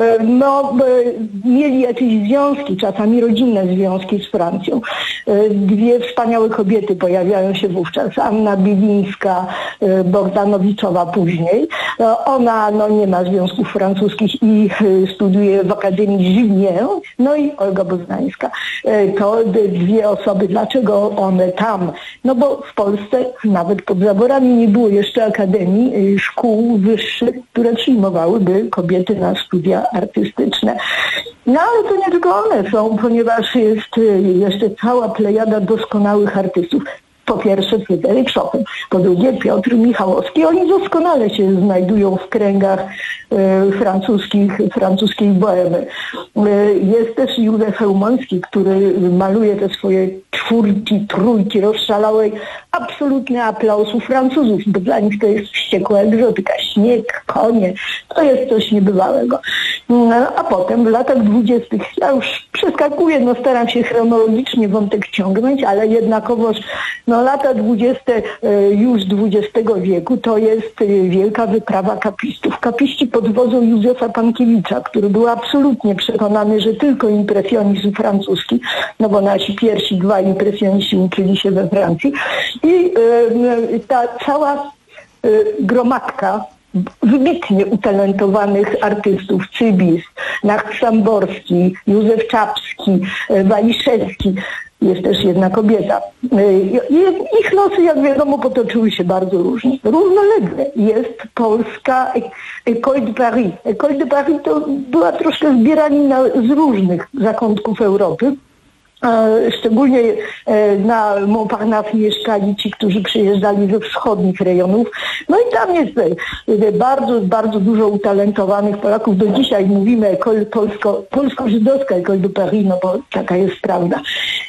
no, mieli jakieś związki, czasami rodzinne związki z Francją. Dwie wspaniałe kobiety pojawiają się wówczas. Anna Bilińska, Bogdanowiczowa później. Ona no, nie ma związków francuskich i studiuje w Akademii Julienne. No i Olga Boznańska. To dwie osoby. Dlaczego one tam? No bo w Polsce nawet pod zaborami nie było jeszcze akademii, szkół wyższych, które przyjmowałyby kobiety na studia artystyczne. No ale to nie tylko one są, ponieważ jest jeszcze cała plejada doskonałych artystów. Po pierwsze Fryderyk Chopin, po drugie Piotr Michałowski. Oni doskonale się znajdują w kręgach e, francuskich, francuskiej bohemy. E, jest też Józef Chełmoński, który maluje te swoje czwórki, trójki rozszalałej. Absolutny aplauz u Francuzów, bo dla nich to jest wściekła egzotyka. Śnieg, konie, to jest coś niebywałego. No, a potem w latach dwudziestych, ja już przeskakuję, no staram się chronologicznie wątek ciągnąć, ale jednakowoż no lata dwudzieste już dwudziestego wieku to jest wielka wyprawa kapistów. Kapiści pod wodzą Józefa Pankiewicza, który był absolutnie przekonany, że tylko impresjonizm francuski, no bo nasi pierwsi dwa impresjoniści uczyli się we Francji i y, ta cała y, gromadka wybitnie utalentowanych artystów, Cybis, Nacht-Szamborski, Józef Czapski, Waliszewski, jest też jedna kobieta. Ich losy, jak wiadomo, potoczyły się bardzo różnie. Równolegle jest polska École de Paris. École de Paris to była troszkę zbieranina z różnych zakątków Europy. Szczególnie na Montparnasse mieszkali ci, którzy przyjeżdżali ze wschodnich rejonów. No i tam jest bardzo, bardzo dużo utalentowanych Polaków. Do dzisiaj mówimy École polsko, polsko-żydowska École de Paris, no bo taka jest prawda.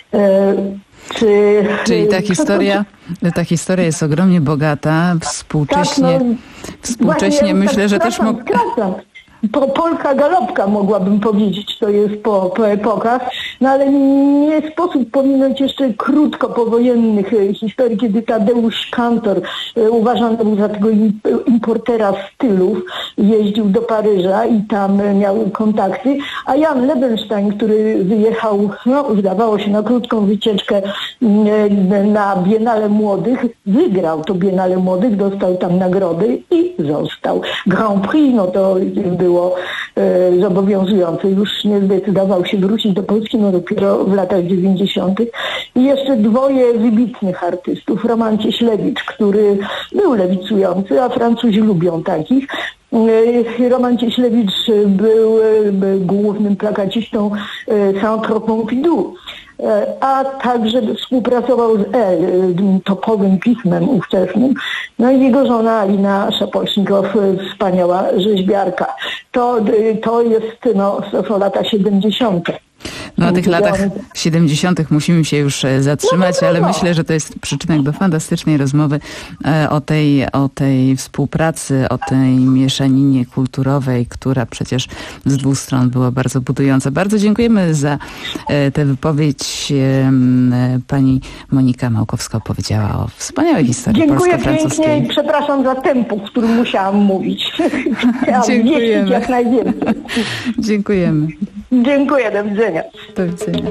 Czy, Czyli ta historia, ta historia jest ogromnie bogata, współcześnie, tak, no, współcześnie myślę, że też... Mo- Po, Polka galopka mogłabym powiedzieć, to jest po, po epokach. No ale nie sposób pominąć jeszcze krótko powojennych historii, kiedy Tadeusz Kantor, uważany był za tego importera stylów, jeździł do Paryża i tam miał kontakty, a Jan Lebenstein, który wyjechał, no wydawało się, na krótką wycieczkę na Biennale Młodych, wygrał to Biennale Młodych, dostał tam nagrody i został. Grand Prix, no to było e, zobowiązujące. Już nie zdecydował się wrócić do Polski, no dopiero w latach dziewięćdziesiątych. I jeszcze dwoje wybitnych artystów. Roman Cieślewicz, który był lewicujący, a Francuzi lubią takich. Roman Cieślewicz był, był głównym plakacistą Centre Pompidou, a także współpracował z Elle, topowym pismem ówczesnym. No i jego żona Alina Szapocznikow, wspaniała rzeźbiarka. To, to jest, no, to są lata siedemdziesiąte. No o tych latach siedemdziesiątych musimy się już zatrzymać, no, no, no. ale myślę, że to jest przyczynek do fantastycznej rozmowy o tej, o tej współpracy, o tej mieszaninie kulturowej, która przecież z dwóch stron była bardzo budująca. Bardzo dziękujemy za tę wypowiedź. Pani Monika Małkowska opowiedziała o wspaniałej historii polsko-francuskiej. Dziękuję pięknie i przepraszam za tempo, w którym musiałam mówić. Dziękujemy. Jak najwięcej. Dziękujemy. Dziękuję, do widzenia. Do widzenia.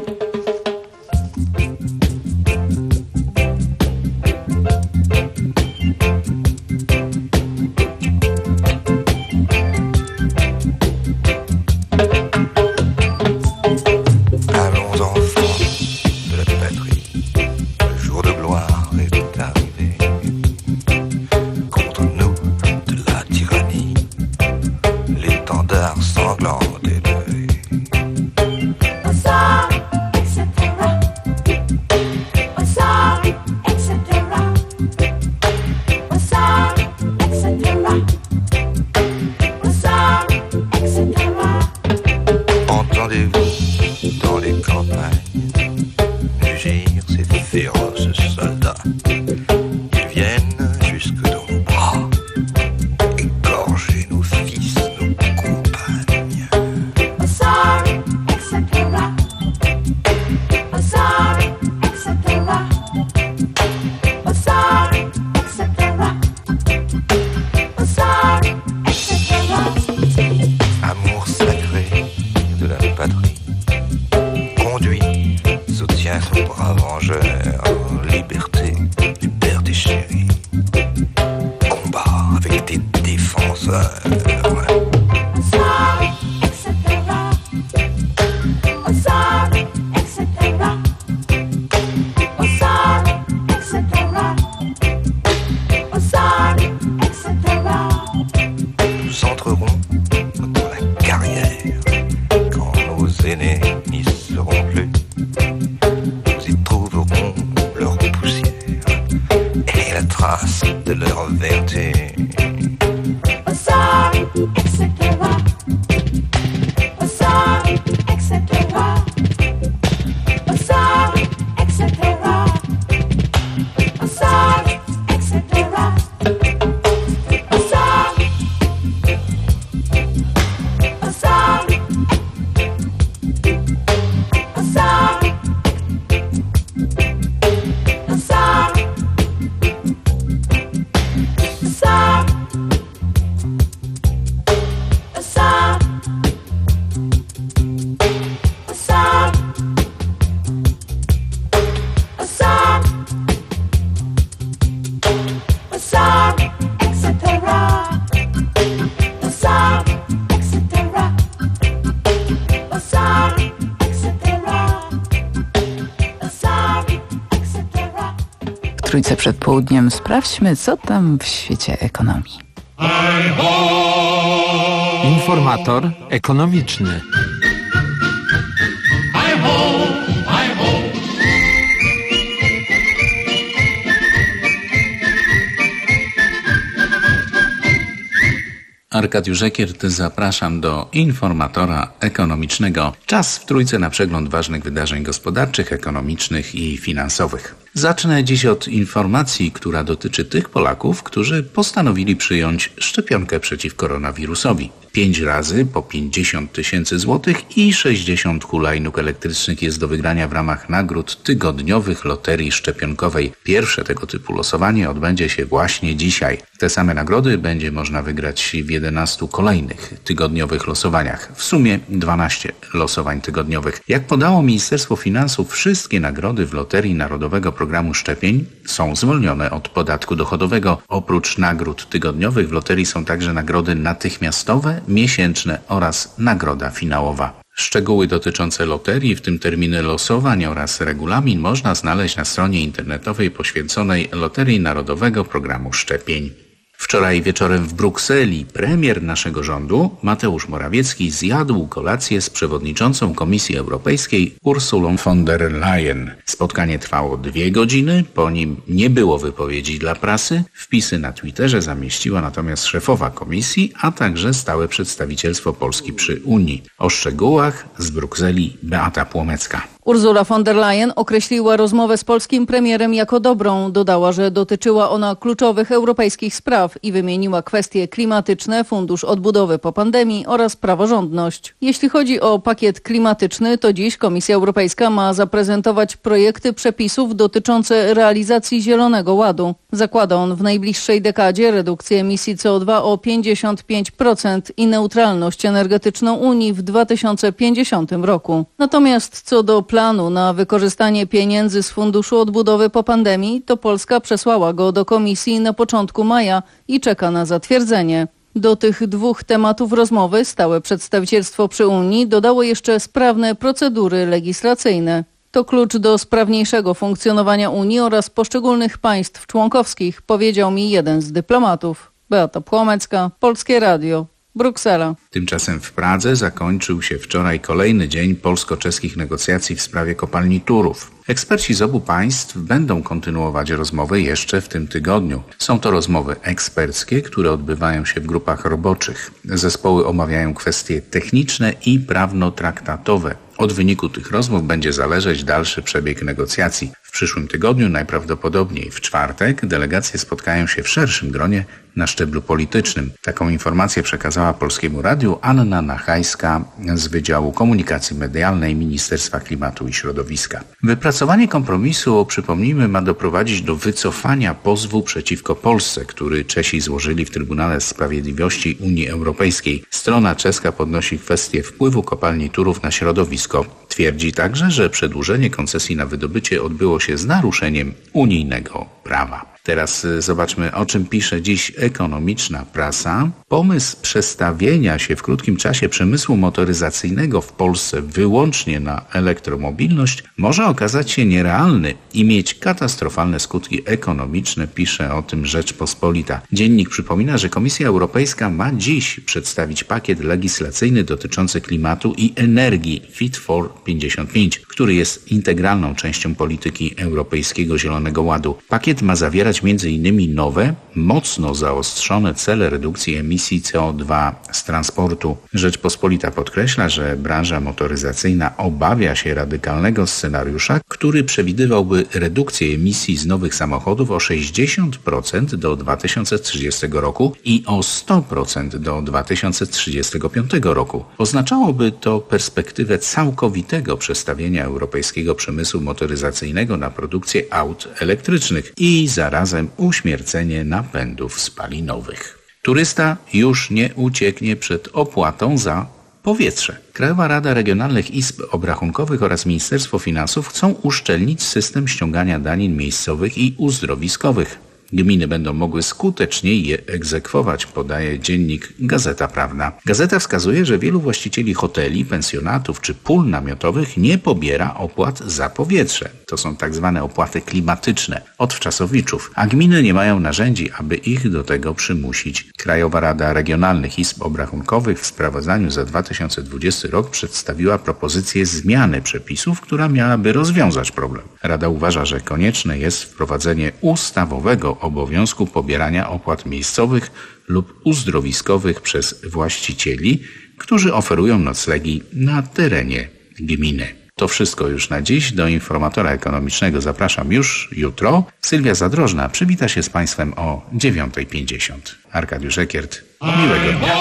Allons enfants de la patrie, le jour de gloire est arrivé. Contre nous de la tyrannie, l'étendard sanglant des Trójce przed południem sprawdźmy, co tam w świecie ekonomii. Informator ekonomiczny. Arkadiusz Ekiert, zapraszam do informatora ekonomicznego. Czas w Trójce na przegląd ważnych wydarzeń gospodarczych, ekonomicznych i finansowych. Zacznę dziś od informacji, która dotyczy tych Polaków, którzy postanowili przyjąć szczepionkę przeciw koronawirusowi. Pięć razy po pięćdziesiąt tysięcy złotych i sześćdziesiąt hulajnóg elektrycznych jest do wygrania w ramach nagród tygodniowych loterii szczepionkowej. Pierwsze tego typu losowanie odbędzie się właśnie dzisiaj. Te same nagrody będzie można wygrać w jedenastu kolejnych tygodniowych losowaniach. W sumie dwanaście losowań tygodniowych. Jak podało Ministerstwo Finansów, wszystkie nagrody w Loterii Narodowego Programu Szczepień są zwolnione od podatku dochodowego. Oprócz nagród tygodniowych w loterii są także nagrody natychmiastowe, miesięczne oraz nagroda finałowa. Szczegóły dotyczące loterii, w tym terminy losowań oraz regulamin można znaleźć na stronie internetowej poświęconej Loterii Narodowego Programu Szczepień. Wczoraj wieczorem w Brukseli premier naszego rządu, Mateusz Morawiecki, zjadł kolację z przewodniczącą Komisji Europejskiej Ursulą von der Leyen. Spotkanie trwało dwie godziny, po nim nie było wypowiedzi dla prasy. Wpisy na Twitterze zamieściła natomiast szefowa komisji, a także stałe przedstawicielstwo Polski przy Unii. O szczegółach z Brukseli Beata Płomecka. Ursula von der Leyen określiła rozmowę z polskim premierem jako dobrą. Dodała, że dotyczyła ona kluczowych europejskich spraw i wymieniła kwestie klimatyczne, fundusz odbudowy po pandemii oraz praworządność. Jeśli chodzi o pakiet klimatyczny, to dziś Komisja Europejska ma zaprezentować projekty przepisów dotyczące realizacji Zielonego Ładu. Zakłada on w najbliższej dekadzie redukcję emisji C O dwa o pięćdziesiąt pięć procent i neutralność energetyczną Unii w dwa tysiące pięćdziesiątym roku. Natomiast co do planu na wykorzystanie pieniędzy z Funduszu Odbudowy po pandemii, to Polska przesłała go do Komisji na początku maja i czeka na zatwierdzenie. Do tych dwóch tematów rozmowy stałe przedstawicielstwo przy Unii dodało jeszcze sprawne procedury legislacyjne. To klucz do sprawniejszego funkcjonowania Unii oraz poszczególnych państw członkowskich, powiedział mi jeden z dyplomatów. Beata Płomecka, Polskie Radio, Bruksela. Tymczasem w Pradze zakończył się wczoraj kolejny dzień polsko-czeskich negocjacji w sprawie kopalni Turów. Eksperci z obu państw będą kontynuować rozmowy jeszcze w tym tygodniu. Są to rozmowy eksperckie, które odbywają się w grupach roboczych. Zespoły omawiają kwestie techniczne i prawno-traktatowe. Od wyniku tych rozmów będzie zależeć dalszy przebieg negocjacji. W przyszłym tygodniu, najprawdopodobniej w czwartek, delegacje spotkają się w szerszym gronie na szczeblu politycznym. Taką informację przekazała Polskiemu Radiu Anna Nachajska z Wydziału Komunikacji Medialnej Ministerstwa Klimatu i Środowiska. Wypracowanie kompromisu, przypomnijmy, ma doprowadzić do wycofania pozwu przeciwko Polsce, który Czesi złożyli w Trybunale Sprawiedliwości Unii Europejskiej. Strona czeska podnosi kwestię wpływu kopalni Turów na środowisko. Twierdzi także, że przedłużenie koncesji na wydobycie odbyło się z naruszeniem unijnego prawa. Teraz zobaczmy, o czym pisze dziś ekonomiczna prasa. Pomysł przestawienia się w krótkim czasie przemysłu motoryzacyjnego w Polsce wyłącznie na elektromobilność może okazać się nierealny i mieć katastrofalne skutki ekonomiczne, pisze o tym Rzeczpospolita. Dziennik przypomina, że Komisja Europejska ma dziś przedstawić pakiet legislacyjny dotyczący klimatu i energii Fit for pięćdziesiąt pięć, który jest integralną częścią polityki Europejskiego Zielonego Ładu. Pakiet ma zawierać między innymi nowe, mocno zaostrzone cele redukcji emisji C O dwa z transportu. Rzeczpospolita podkreśla, że branża motoryzacyjna obawia się radykalnego scenariusza, który przewidywałby redukcję emisji z nowych samochodów o sześćdziesiąt procent do dwa tysiące trzydziestego roku i o sto procent do dwa tysiące trzydziestego piątego roku. Oznaczałoby to perspektywę całkowitego przestawienia europejskiego przemysłu motoryzacyjnego na produkcję aut elektrycznych i zarazem uśmiercenie napędów spalinowych. Turysta już nie ucieknie przed opłatą za powietrze. Krajowa Rada Regionalnych Izb Obrachunkowych oraz Ministerstwo Finansów chcą uszczelnić system ściągania danin miejscowych i uzdrowiskowych. Gminy będą mogły skuteczniej je egzekwować, podaje dziennik Gazeta Prawna. Gazeta wskazuje, że wielu właścicieli hoteli, pensjonatów czy pól namiotowych nie pobiera opłat za powietrze. To są tak zwane opłaty klimatyczne od wczasowiczów, a gminy nie mają narzędzi, aby ich do tego przymusić. Krajowa Rada Regionalnych Izb Obrachunkowych w sprawozdaniu za dwa tysiące dwudziesty rok przedstawiła propozycję zmiany przepisów, która miałaby rozwiązać problem. Rada uważa, że konieczne jest wprowadzenie ustawowego obowiązku pobierania opłat miejscowych lub uzdrowiskowych przez właścicieli, którzy oferują noclegi na terenie gminy. To wszystko już na dziś. Do informatora ekonomicznego zapraszam już jutro. Sylwia Zadrożna przywita się z Państwem o dziewiąta pięćdziesiąt. Arkadiusz Ekiert. Miłego dnia.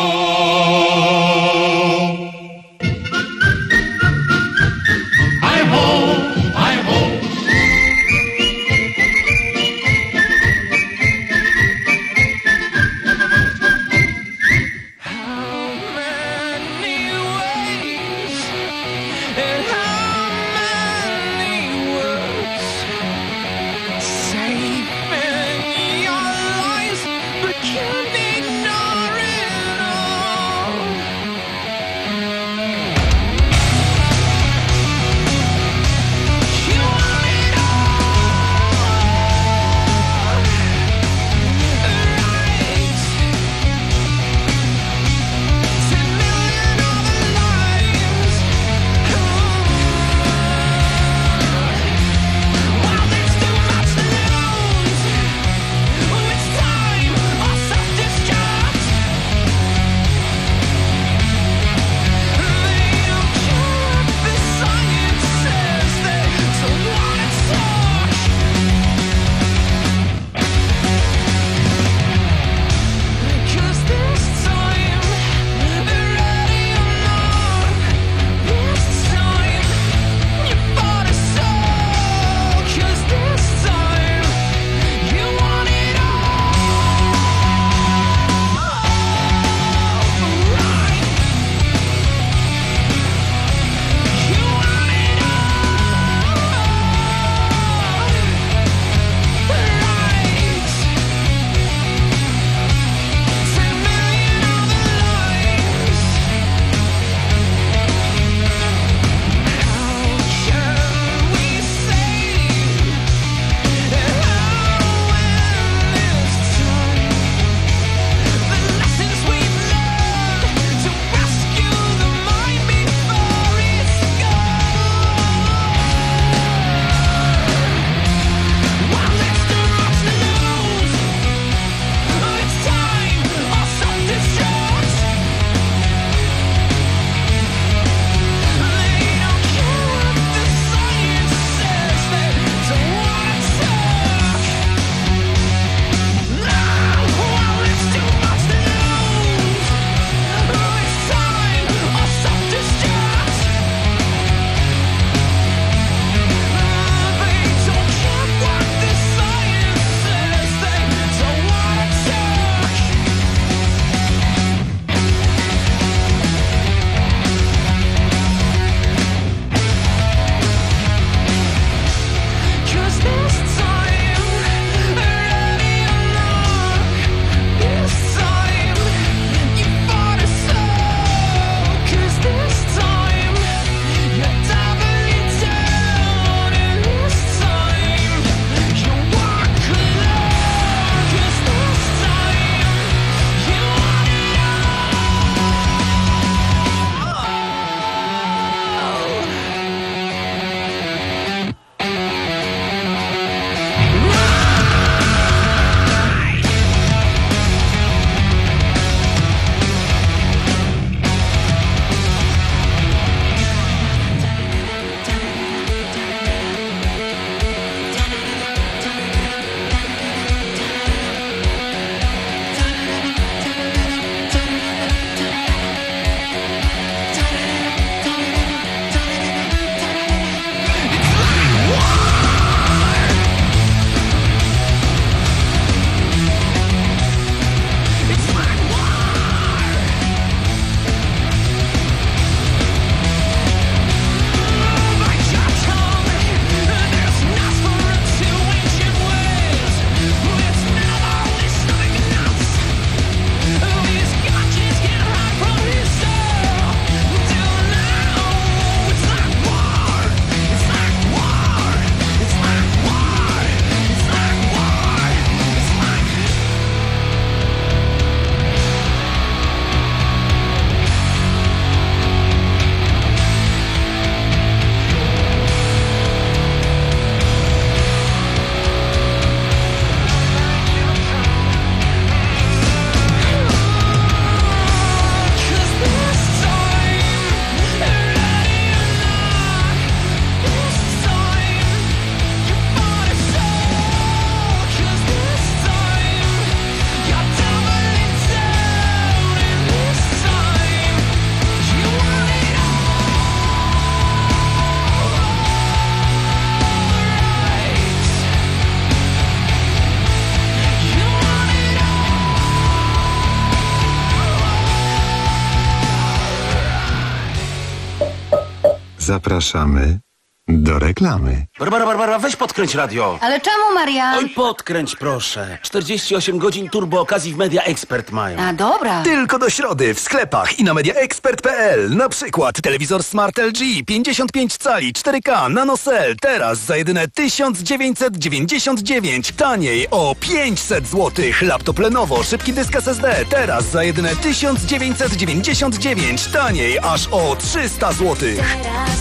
Zapraszamy do reklamy. Barbara, Barbara, weź podkręć radio. Ale czemu, Marian? Oj, podkręć proszę. czterdzieści osiem godzin turbo okazji w Media Expert mają. A dobra. Tylko do środy w sklepach i na media expert kropka p l. Na przykład telewizor Smart L G pięćdziesiąt pięć cali cztery K NanoCell teraz za jedyne tysiąc dziewięćset dziewięćdziesiąt dziewięć. Taniej o pięćset złotych. Laptop Lenovo szybki dysk S S D teraz za jedyne tysiąc dziewięćset dziewięćdziesiąt dziewięć. Taniej aż o trzysta złotych.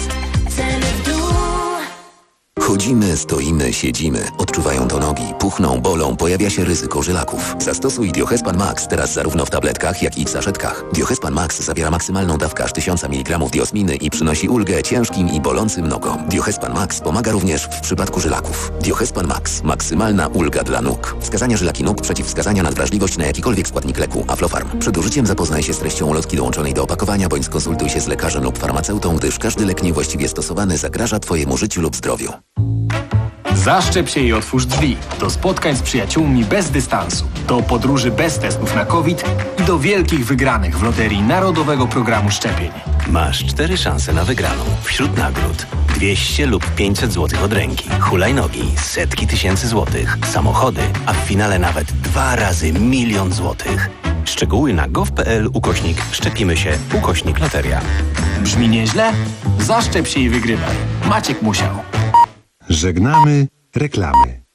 Chodzimy, stoimy, siedzimy. Odczuwają to nogi, puchną, bolą, pojawia się ryzyko żylaków. Zastosuj Diohespan Max teraz zarówno w tabletkach, jak i w saszetkach. Diohespan Max zawiera maksymalną dawkę aż tysiąc miligramów diosminy i przynosi ulgę ciężkim i bolącym nogom. Diohespan Max pomaga również w przypadku żylaków. Diohespan Max. Maksymalna ulga dla nóg. Wskazania żylaki nóg, przeciwwskazania na wrażliwość na jakikolwiek składnik leku. Aflofarm. Przed użyciem zapoznaj się z treścią ulotki dołączonej do opakowania, bądź skonsultuj się z lekarzem lub farmaceutą, gdyż każdy lek niewłaściwie stosowany zagraża Twojemu życiu lub zdrowiu. Zaszczep się i otwórz drzwi do spotkań z przyjaciółmi bez dystansu, do podróży bez testów na COVID i do wielkich wygranych w loterii Narodowego Programu Szczepień. Masz cztery szanse na wygraną. Wśród nagród dwieście lub pięćset złotych od ręki, hulajnogi, setki tysięcy złotych, samochody, a w finale nawet dwa razy milion złotych. Szczegóły na gov.pl ukośnik szczepimy się ukośnik loteria. Brzmi nieźle? Zaszczep się i wygrywaj. Maciek Musiał. Żegnamy reklamy.